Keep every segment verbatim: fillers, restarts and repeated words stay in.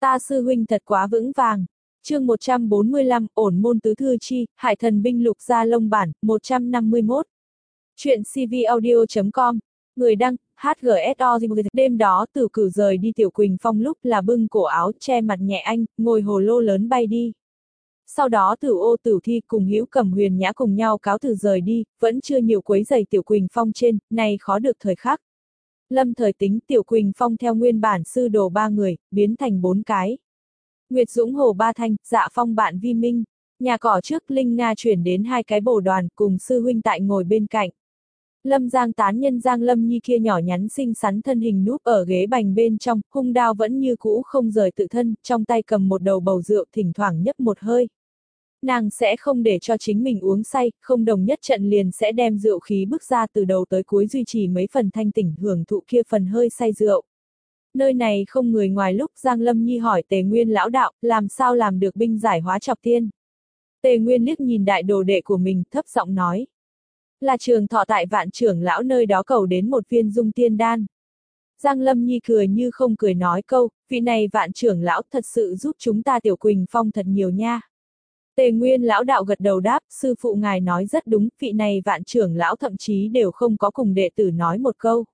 Ta sư huynh thật quá vững vàng. Chương một trăm bốn mươi lăm, ổn môn tứ thư chi, Hải Thần binh lục gia lông bản, một trăm năm mươi mốt. Chuyện cvaudio chấm com. Người đăng, hát giê ét o. Đêm đó Tử Cửu rời đi Tiểu Quỳnh Phong lúc là bưng cổ áo che mặt nhẹ anh, ngồi hồ lô lớn bay đi. Sau đó Tử Ô Tử Thi cùng Hữu Cẩm Huyền Nhã cùng nhau cáo từ rời đi, vẫn chưa nhiều quấy giày Tiểu Quỳnh Phong trên, này khó được thời khắc. Lâm Thời tính Tiểu Quỳnh Phong theo nguyên bản sư đồ ba người, biến thành bốn cái. Nguyệt Dũng Hồ Ba Thanh, Dạ Phong bạn Vi Minh. Nhà cỏ trước Linh Nga chuyển đến hai cái bồ đoàn cùng sư huynh tại ngồi bên cạnh. Lâm Giang tán nhân Giang Lâm Nhi kia nhỏ nhắn xinh xắn thân hình núp ở ghế bành bên trong, hung đao vẫn như cũ không rời tự thân, trong tay cầm một đầu bầu rượu thỉnh thoảng nhấp một hơi. Nàng sẽ không để cho chính mình uống say, không đồng nhất trận liền sẽ đem rượu khí bức ra từ đầu tới cuối duy trì mấy phần thanh tỉnh hưởng thụ kia phần hơi say rượu. Nơi này không người ngoài lúc Giang Lâm Nhi hỏi Tề Nguyên lão đạo, làm sao làm được binh giải hóa chọc tiên. Tề Nguyên liếc nhìn đại đồ đệ của mình, thấp giọng nói. Là Trường Thọ tại Vạn trưởng lão nơi đó cầu đến một viên dung tiên đan. Giang Lâm Nhi cười như không cười nói câu, vị này Vạn trưởng lão thật sự giúp chúng ta Tiểu Quỳnh Phong thật nhiều nha. Tề Nguyên lão đạo gật đầu đáp, sư phụ ngài nói rất đúng, vị này Vạn trưởng lão thậm chí đều không có cùng đệ tử nói một câu.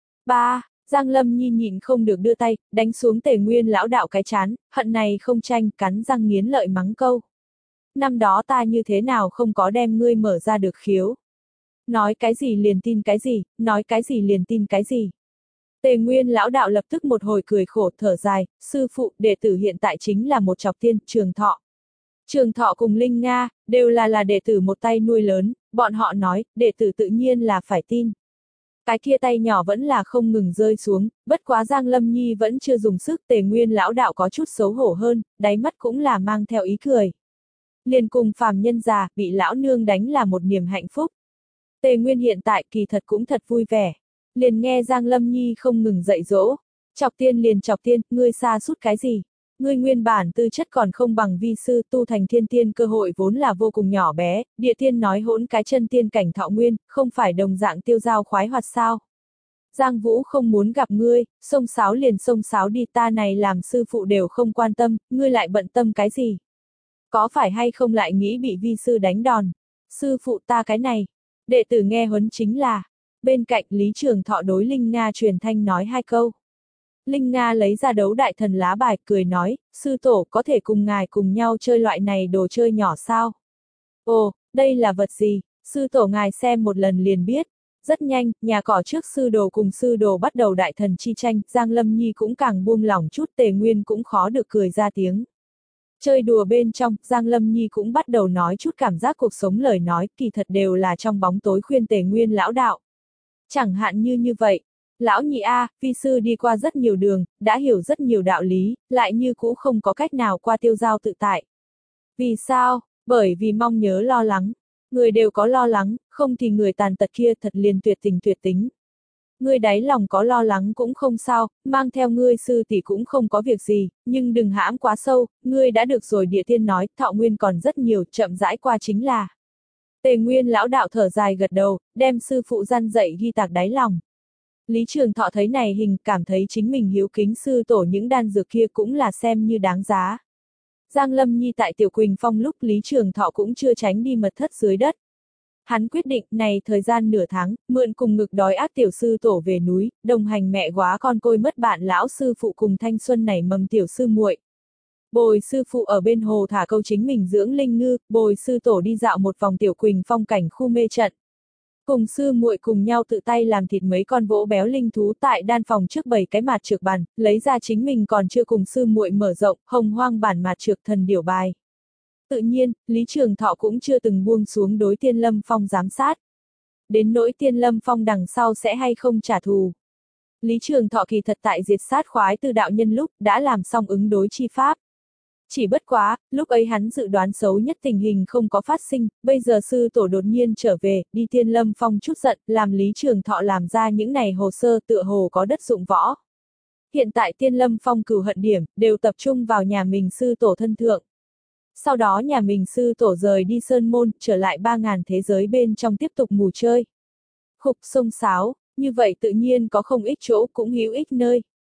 Ba, Giang Lâm Nhi nhịn không được đưa tay, đánh xuống Tề Nguyên lão đạo cái chán, hận này không tranh, cắn răng nghiến lợi mắng câu. Năm đó ta như thế nào không có đem ngươi mở ra được khiếu. Nói cái gì liền tin cái gì, nói cái gì liền tin cái gì. Tề Nguyên lão đạo lập tức một hồi cười khổ thở dài, sư phụ, đệ tử hiện tại chính là một chọc tiên, Trường Thọ. Trường Thọ cùng Linh Nga, đều là là đệ tử một tay nuôi lớn, bọn họ nói, đệ tử tự nhiên là phải tin. Cái kia tay nhỏ vẫn là không ngừng rơi xuống, bất quá Giang Lâm Nhi vẫn chưa dùng sức. Tề Nguyên lão đạo có chút xấu hổ hơn, đáy mắt cũng là mang theo ý cười. Liền cùng phàm nhân già, bị lão nương đánh là một niềm hạnh phúc. Tề Nguyên hiện tại kỳ thật cũng thật vui vẻ. Liền nghe Giang Lâm Nhi không ngừng dạy dỗ. Chọc tiên liền chọc tiên, ngươi xa suốt cái gì? Ngươi nguyên bản tư chất còn không bằng vi sư, tu thành thiên tiên cơ hội vốn là vô cùng nhỏ bé, địa tiên nói hỗn cái chân tiên cảnh thọ nguyên, không phải đồng dạng tiêu dao khoái hoạt sao. Giang Vũ không muốn gặp ngươi, xông xáo liền xông xáo đi, ta này làm sư phụ đều không quan tâm, ngươi lại bận tâm cái gì? Có phải hay không lại nghĩ bị vi sư đánh đòn? Sư phụ ta cái này, đệ tử nghe huấn chính là, bên cạnh Lý Trường Thọ đối Linh Nga truyền thanh nói hai câu. Linh Nga lấy ra đấu đại thần lá bài, cười nói, sư tổ có thể cùng ngài cùng nhau chơi loại này đồ chơi nhỏ sao? Ồ, đây là vật gì? Sư tổ ngài xem một lần liền biết. Rất nhanh, nhà cỏ trước sư đồ cùng sư đồ bắt đầu đại thần chi tranh, Giang Lâm Nhi cũng càng buông lỏng chút, Tề Nguyên cũng khó được cười ra tiếng. Chơi đùa bên trong, Giang Lâm Nhi cũng bắt đầu nói chút cảm giác cuộc sống lời nói, kỳ thật đều là trong bóng tối khuyên Tề Nguyên lão đạo. Chẳng hạn như như vậy. Lão nhị A, vi sư đi qua rất nhiều đường, đã hiểu rất nhiều đạo lý, lại như cũ không có cách nào qua tiêu giao tự tại. Vì sao? Bởi vì mong nhớ lo lắng. Người đều có lo lắng, không thì người tàn tật kia thật liền tuyệt tình tuyệt tính. Ngươi đáy lòng có lo lắng cũng không sao, mang theo ngươi sư tỷ cũng không có việc gì, nhưng đừng hãm quá sâu, ngươi đã được rồi. Địa tiên nói, thọ nguyên còn rất nhiều, chậm rãi qua chính là. Tề Nguyên lão đạo thở dài gật đầu, đem sư phụ răn dạy ghi tạc đáy lòng. Lý Trường Thọ thấy này hình, cảm thấy chính mình hiếu kính sư tổ những đan dược kia cũng là xem như đáng giá. Giang Lâm Nhi tại Tiểu Quỳnh Phong lúc Lý Trường Thọ cũng chưa tránh đi mật thất dưới đất. Hắn quyết định này thời gian nửa tháng, mượn cùng ngực đói ác tiểu sư tổ về núi, đồng hành mẹ góa con côi mất bạn lão sư phụ cùng thanh xuân nảy mầm tiểu sư muội. Bồi sư phụ ở bên hồ thả câu chính mình dưỡng linh ngư, bồi sư tổ đi dạo một vòng Tiểu Quỳnh Phong cảnh khu mê trận. Cùng sư muội cùng nhau tự tay làm thịt mấy con vỗ béo linh thú tại đan phòng trước bảy cái mạt trược bàn, lấy ra chính mình còn chưa cùng sư muội mở rộng, hồng hoang bản mạt trược thần điểu bài. Tự nhiên, Lý Trường Thọ cũng chưa từng buông xuống đối Tiên Lâm Phong giám sát. Đến nỗi Tiên Lâm Phong đằng sau sẽ hay không trả thù. Lý Trường Thọ kỳ thật tại diệt sát khoái từ đạo nhân lúc đã làm xong ứng đối chi pháp. Chỉ bất quá, lúc ấy hắn dự đoán xấu nhất tình hình không có phát sinh, bây giờ sư tổ đột nhiên trở về, đi Tiên Lâm Phong chút giận, làm Lý Trường Thọ làm ra những này hồ sơ tựa hồ có đất dụng võ. Hiện tại Tiên Lâm Phong cửu hận điểm, đều tập trung vào nhà mình sư tổ thân thượng. Sau đó nhà mình sư tổ rời đi Sơn Môn, trở lại ba ngàn thế giới bên trong tiếp tục mù chơi. Khục sông sáo, như vậy tự nhiên có không ít chỗ cũng hữu ích nơi.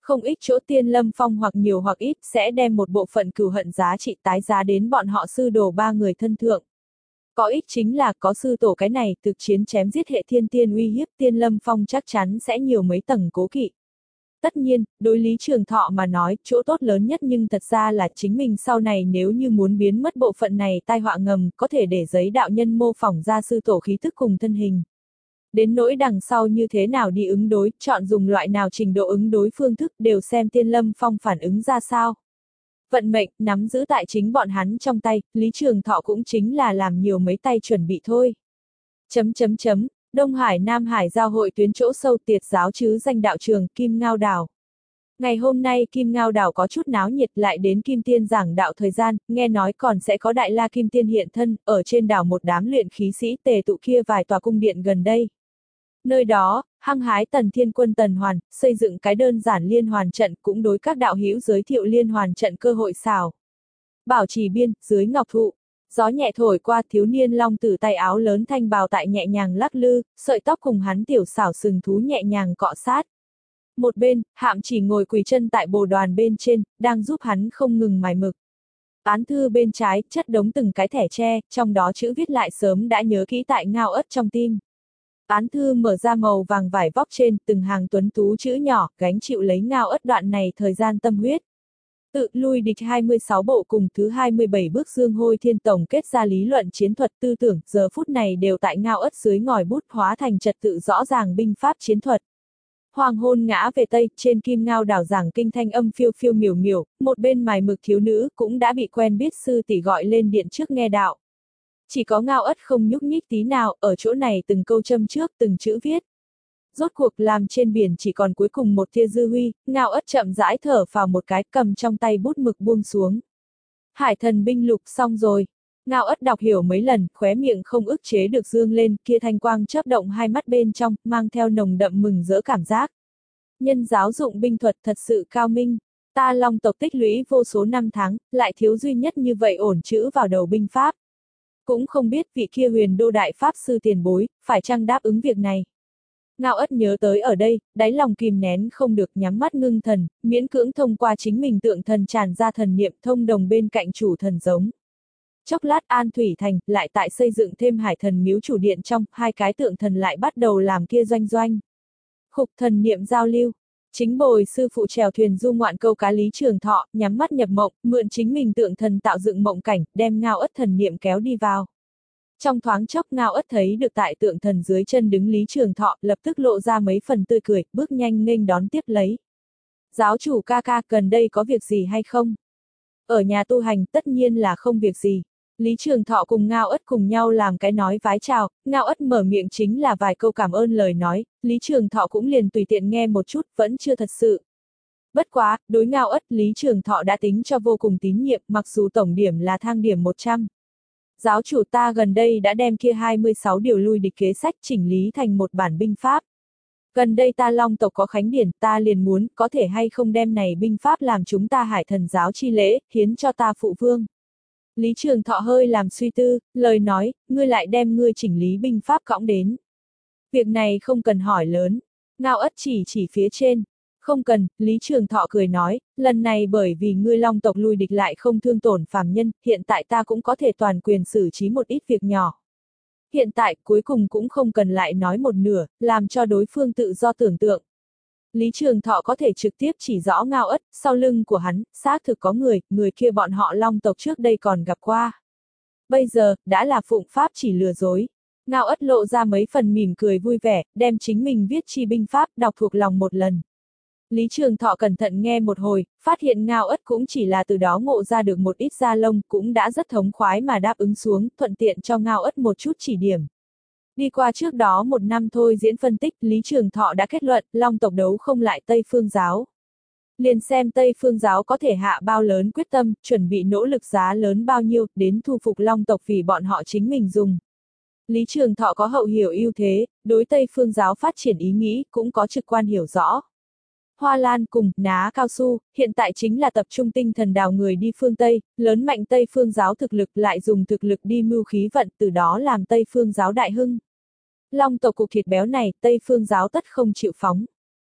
Không ít chỗ Tiên Lâm Phong hoặc nhiều hoặc ít sẽ đem một bộ phận cừu hận giá trị tái giá đến bọn họ sư đồ ba người thân thượng. Có ít chính là có sư tổ cái này thực chiến chém giết hệ thiên tiên uy hiếp Tiên Lâm Phong chắc chắn sẽ nhiều mấy tầng cố kỵ. Tất nhiên, đối Lý Trường Thọ mà nói, chỗ tốt lớn nhất nhưng thật ra là chính mình sau này nếu như muốn biến mất bộ phận này tai họa ngầm, có thể để giấy đạo nhân mô phỏng ra sư tổ khí thức cùng thân hình. Đến nỗi đằng sau như thế nào đi ứng đối, chọn dùng loại nào trình độ ứng đối phương thức đều xem Tiên Lâm Phong phản ứng ra sao. Vận mệnh, nắm giữ tại chính bọn hắn trong tay, Lý Trường Thọ cũng chính là làm nhiều mấy tay chuẩn bị thôi. Chấm chấm chấm, Đông Hải Nam Hải giao hội tuyến chỗ sâu tiệt giáo chứ danh đạo trường Kim Ngao Đảo. Ngày hôm nay Kim Ngao Đảo có chút náo nhiệt lại đến Kim Tiên giảng đạo thời gian, nghe nói còn sẽ có Đại La Kim Tiên hiện thân, ở trên đảo một đám luyện khí sĩ tề tụ kia vài tòa cung điện gần đây. Nơi đó, hăng hái Tần Thiên Quân Tần Hoàn, xây dựng cái đơn giản liên hoàn trận cũng đối các đạo hữu giới thiệu liên hoàn trận cơ hội xào. Bảo Trì biên, dưới ngọc thụ. Gió nhẹ thổi qua thiếu niên long tử tay áo lớn thanh bào tại nhẹ nhàng lắc lư, sợi tóc cùng hắn tiểu xảo sừng thú nhẹ nhàng cọ sát. Một bên, Hạm Chỉ ngồi quỳ chân tại bồ đoàn bên trên, đang giúp hắn không ngừng mài mực. Án thư bên trái, chất đống từng cái thẻ tre, trong đó chữ viết lại sớm đã nhớ kỹ tại ngao ất trong tim. Án thư mở ra màu vàng vải vóc trên, từng hàng tuấn tú chữ nhỏ, gánh chịu lấy ngao ất đoạn này thời gian tâm huyết. Tự lui địch hai mươi sáu bộ cùng thứ hai mươi bảy bước Dương Hôi Thiên tổng kết ra lý luận chiến thuật tư tưởng, giờ phút này đều tại ngao ất dưới ngòi bút hóa thành trật tự rõ ràng binh pháp chiến thuật. Hoàng hôn ngã về Tây, trên Kim Ngao Đảo giảng kinh thanh âm phiêu phiêu miểu miểu, một bên mài mực thiếu nữ cũng đã bị quen biết sư tỷ gọi lên điện trước nghe đạo. Chỉ có ngao ất không nhúc nhích tí nào, ở chỗ này từng câu châm trước, từng chữ viết. Rốt cuộc làm trên biển chỉ còn cuối cùng một tia dư huy, ngao ất chậm rãi thở vào một cái cầm trong tay bút mực buông xuống. Hải thần binh lục xong rồi. Ngao ất đọc hiểu mấy lần, khóe miệng không ức chế được dương lên, kia thanh quang chớp động hai mắt bên trong, mang theo nồng đậm mừng rỡ cảm giác. Nhân giáo dụng binh thuật thật sự cao minh. Ta Long tộc tích lũy vô số năm tháng, lại thiếu duy nhất như vậy ổn chữ vào đầu binh pháp. Cũng không biết vị kia huyền đô đại pháp sư tiền bối, phải chăng đáp ứng việc này. Ngao ất nhớ tới ở đây, đáy lòng kìm nén không được nhắm mắt ngưng thần, miễn cưỡng thông qua chính mình tượng thần tràn ra thần niệm thông đồng bên cạnh chủ thần giống. Chốc lát An Thủy Thành, lại tại xây dựng thêm hải thần miếu chủ điện trong, hai cái tượng thần lại bắt đầu làm kia doanh doanh. Khục thần niệm giao lưu. Chính bồi sư phụ chèo thuyền du ngoạn câu cá Lý Trường Thọ, nhắm mắt nhập mộng, mượn chính mình tượng thần tạo dựng mộng cảnh, đem ngao ất thần niệm kéo đi vào. Trong thoáng chốc ngao ất thấy được tại tượng thần dưới chân đứng Lý Trường Thọ, lập tức lộ ra mấy phần tươi cười, bước nhanh nghênh đón tiếp lấy. Giáo chủ ca ca, gần đây có việc gì hay không? Ở nhà tu hành tất nhiên là không việc gì. Lý Trường Thọ cùng ngao ất cùng nhau làm cái nói vái chào, ngao ất mở miệng chính là vài câu cảm ơn lời nói, Lý Trường Thọ cũng liền tùy tiện nghe một chút, vẫn chưa thật sự. Bất quá, đối ngao ất Lý Trường Thọ đã tính cho vô cùng tín nhiệm, mặc dù tổng điểm là thang điểm một trăm. Giáo chủ ta gần đây đã đem kia hai mươi sáu điều lui địch kế sách chỉnh lý thành một bản binh pháp. Gần đây ta Long tộc có khánh điển, ta liền muốn, có thể hay không đem này binh pháp làm chúng ta hải thần giáo chi lễ, hiến cho ta phụ vương. Lý Trường Thọ hơi làm suy tư, lời nói, ngươi lại đem ngươi chỉnh lý binh pháp cõng đến. Việc này không cần hỏi lớn. Ngao ất chỉ chỉ phía trên. Không cần, Lý Trường Thọ cười nói, lần này bởi vì ngươi Long tộc lui địch lại không thương tổn phàm nhân, hiện tại ta cũng có thể toàn quyền xử trí một ít việc nhỏ. Hiện tại, cuối cùng cũng không cần lại nói một nửa, làm cho đối phương tự do tưởng tượng. Lý Trường Thọ có thể trực tiếp chỉ rõ ngao ất, sau lưng của hắn, xác thực có người, người kia bọn họ Long tộc trước đây còn gặp qua. Bây giờ, đã là phụng pháp chỉ lừa dối. Ngao ất lộ ra mấy phần mỉm cười vui vẻ, đem chính mình viết chi binh pháp, đọc thuộc lòng một lần. Lý Trường Thọ cẩn thận nghe một hồi, phát hiện ngao ất cũng chỉ là từ đó ngộ ra được một ít da lông, cũng đã rất thống khoái mà đáp ứng xuống, thuận tiện cho ngao ất một chút chỉ điểm. Đi qua trước đó một năm thôi diễn phân tích, Lý Trường Thọ đã kết luận, Long tộc đấu không lại Tây Phương giáo. Liền xem Tây Phương giáo có thể hạ bao lớn quyết tâm, chuẩn bị nỗ lực giá lớn bao nhiêu, đến thu phục Long tộc vì bọn họ chính mình dùng. Lý Trường Thọ có hậu hiểu ưu thế, đối Tây Phương giáo phát triển ý nghĩ, cũng có trực quan hiểu rõ. Hoa Lan cùng ná cao su, hiện tại chính là tập trung tinh thần đào người đi phương Tây, lớn mạnh Tây Phương giáo thực lực lại dùng thực lực đi mưu khí vận, từ đó làm Tây Phương giáo đại hưng. Long tộc cục thịt béo này, Tây Phương giáo tất không chịu phóng.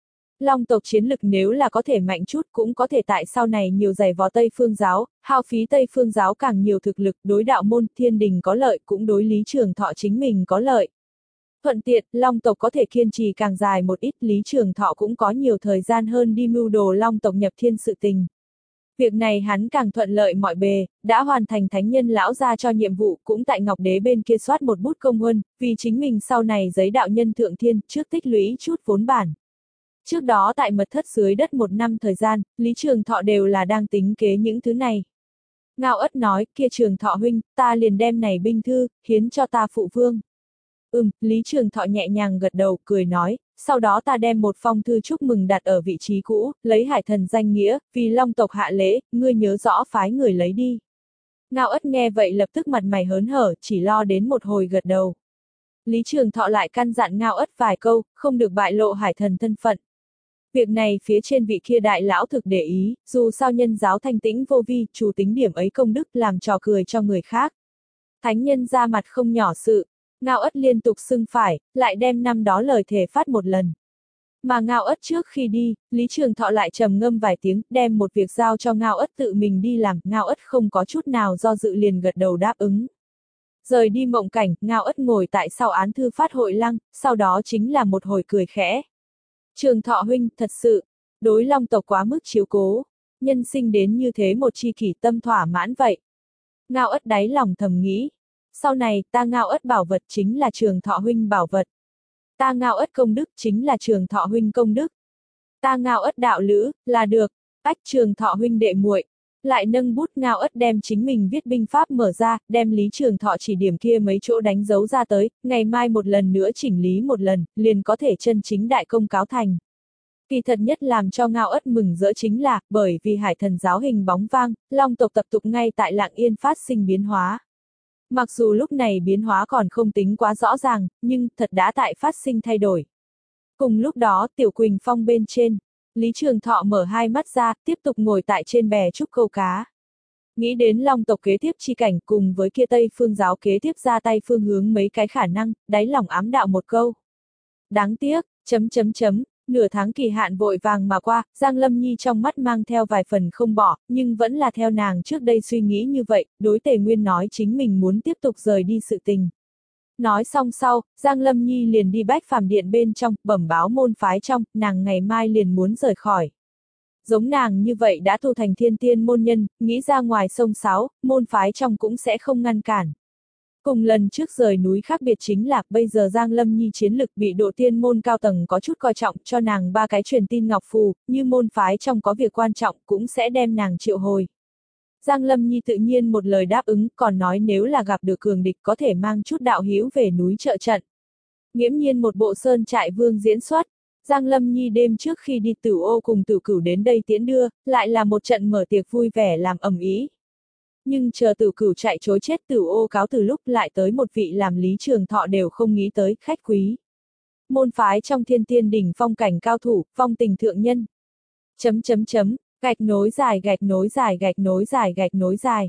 Long tộc chiến lực nếu là có thể mạnh chút cũng có thể tại sau này nhiều giày vò Tây Phương giáo, hao phí Tây Phương giáo càng nhiều thực lực, đối đạo môn thiên đình có lợi cũng đối Lý Trường Thọ chính mình có lợi. Thuận tiện, Long tộc có thể kiên trì càng dài một ít, Lý Trường Thọ cũng có nhiều thời gian hơn đi mưu đồ Long tộc nhập thiên sự tình. Việc này hắn càng thuận lợi mọi bề, đã hoàn thành thánh nhân lão ra cho nhiệm vụ, cũng tại Ngọc Đế bên kia soát một bút công huân, vì chính mình sau này giấy đạo nhân thượng thiên, trước tích lũy chút vốn bản. Trước đó tại mật thất dưới đất một năm thời gian, Lý Trường Thọ đều là đang tính kế những thứ này. Ngao Ất nói, kia Trường Thọ huynh, ta liền đem này binh thư, hiến cho ta phụ vương. Ừm, Lý Trường Thọ nhẹ nhàng gật đầu, cười nói, sau đó ta đem một phong thư chúc mừng đặt ở vị trí cũ, lấy hải thần danh nghĩa, vì Long tộc hạ lễ, ngươi nhớ rõ phái người lấy đi. Ngao Ất nghe vậy lập tức mặt mày hớn hở, chỉ lo đến một hồi gật đầu. Lý Trường Thọ lại căn dặn Ngao Ất vài câu, không được bại lộ hải thần thân phận. Việc này phía trên vị kia đại lão thực để ý, dù sao nhân giáo thanh tĩnh vô vi, chủ tính điểm ấy công đức làm trò cười cho người khác. Thánh nhân ra mặt không nhỏ sự. Ngao Ất liên tục xưng phải, lại đem năm đó lời thề phát một lần. Mà Ngao Ất trước khi đi, Lý Trường Thọ lại trầm ngâm vài tiếng, đem một việc giao cho Ngao Ất tự mình đi làm, Ngao Ất không có chút nào do dự liền gật đầu đáp ứng. Rời đi mộng cảnh, Ngao Ất ngồi tại sau án thư phát hội lăng, sau đó chính là một hồi cười khẽ. Trường Thọ huynh, thật sự, đối Long tộc quá mức chiếu cố, nhân sinh đến như thế một chi kỷ tâm thỏa mãn vậy. Ngao Ất đáy lòng thầm nghĩ. Sau này, ta Ngao Ất bảo vật chính là Trường Thọ huynh bảo vật. Ta Ngao Ất công đức chính là Trường Thọ huynh công đức. Ta Ngao Ất đạo lữ, là được, ách Trường Thọ huynh đệ muội. Lại nâng bút Ngao Ất đem chính mình viết binh pháp mở ra, đem Lý Trường Thọ chỉ điểm kia mấy chỗ đánh dấu ra tới, ngày mai một lần nữa chỉnh lý một lần, liền có thể chân chính đại công cáo thành. Kỳ thật nhất làm cho Ngao Ất mừng rỡ chính là, bởi vì hải thần giáo hình bóng vang, Long tộc tập tục ngay tại Lạng Yên phát sinh biến hóa. Mặc dù lúc này biến hóa còn không tính quá rõ ràng, nhưng thật đã tại phát sinh thay đổi. Cùng lúc đó, Tiểu Quỳnh Phong bên trên, Lý Trường Thọ mở hai mắt ra, tiếp tục ngồi tại trên bè trúc câu cá. Nghĩ đến Long tộc kế tiếp chi cảnh cùng với kia Tây Phương giáo kế tiếp ra tay phương hướng mấy cái khả năng, đáy lòng ám đạo một câu. Đáng tiếc, chấm chấm chấm. Nửa tháng kỳ hạn vội vàng mà qua, Giang Lâm Nhi trong mắt mang theo vài phần không bỏ, nhưng vẫn là theo nàng trước đây suy nghĩ như vậy, đối Tề Nguyên nói chính mình muốn tiếp tục rời đi sự tình. Nói xong sau, Giang Lâm Nhi liền đi Bách Phàm Điện bên trong, bẩm báo môn phái trong, nàng ngày mai liền muốn rời khỏi. Giống nàng như vậy đã tu thành thiên tiên môn nhân, nghĩ ra ngoài sông sáo, môn phái trong cũng sẽ không ngăn cản. Cùng lần trước rời núi khác biệt chính là, bây giờ Giang Lâm Nhi chiến lực bị độ tiên môn cao tầng có chút coi trọng, cho nàng ba cái truyền tin ngọc phù, như môn phái trong có việc quan trọng cũng sẽ đem nàng triệu hồi. Giang Lâm Nhi tự nhiên một lời đáp ứng, còn nói nếu là gặp được cường địch có thể mang chút đạo hữu về núi trợ trận. Nghiễm nhiên một bộ sơn trại vương diễn xuất. Giang Lâm Nhi đêm trước khi đi Tử Ô cùng Tử Cửu đến đây tiễn đưa, lại là một trận mở tiệc vui vẻ làm ầm ĩ. Nhưng chờ Tử Cửu chạy chối chết Tử Ô cáo từ lúc lại tới một vị làm Lý Trường Thọ đều không nghĩ tới, khách quý. Môn phái trong Thiên Tiên đỉnh phong cảnh cao thủ, phong tình thượng nhân. Chấm chấm chấm, gạch nối dài gạch nối dài gạch nối dài gạch nối dài.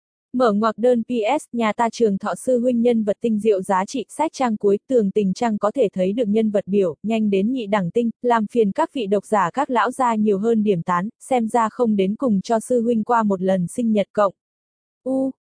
Mở ngoặc đơn pê ét, nhà ta Trường Thọ sư huynh nhân vật tinh diệu giá trị, sách trang cuối, tường tình trang có thể thấy được nhân vật biểu, nhanh đến nhị đẳng tinh, làm phiền các vị độc giả các lão gia nhiều hơn điểm tán, xem ra không đến cùng cho sư huynh qua một lần sinh nhật cộng. U,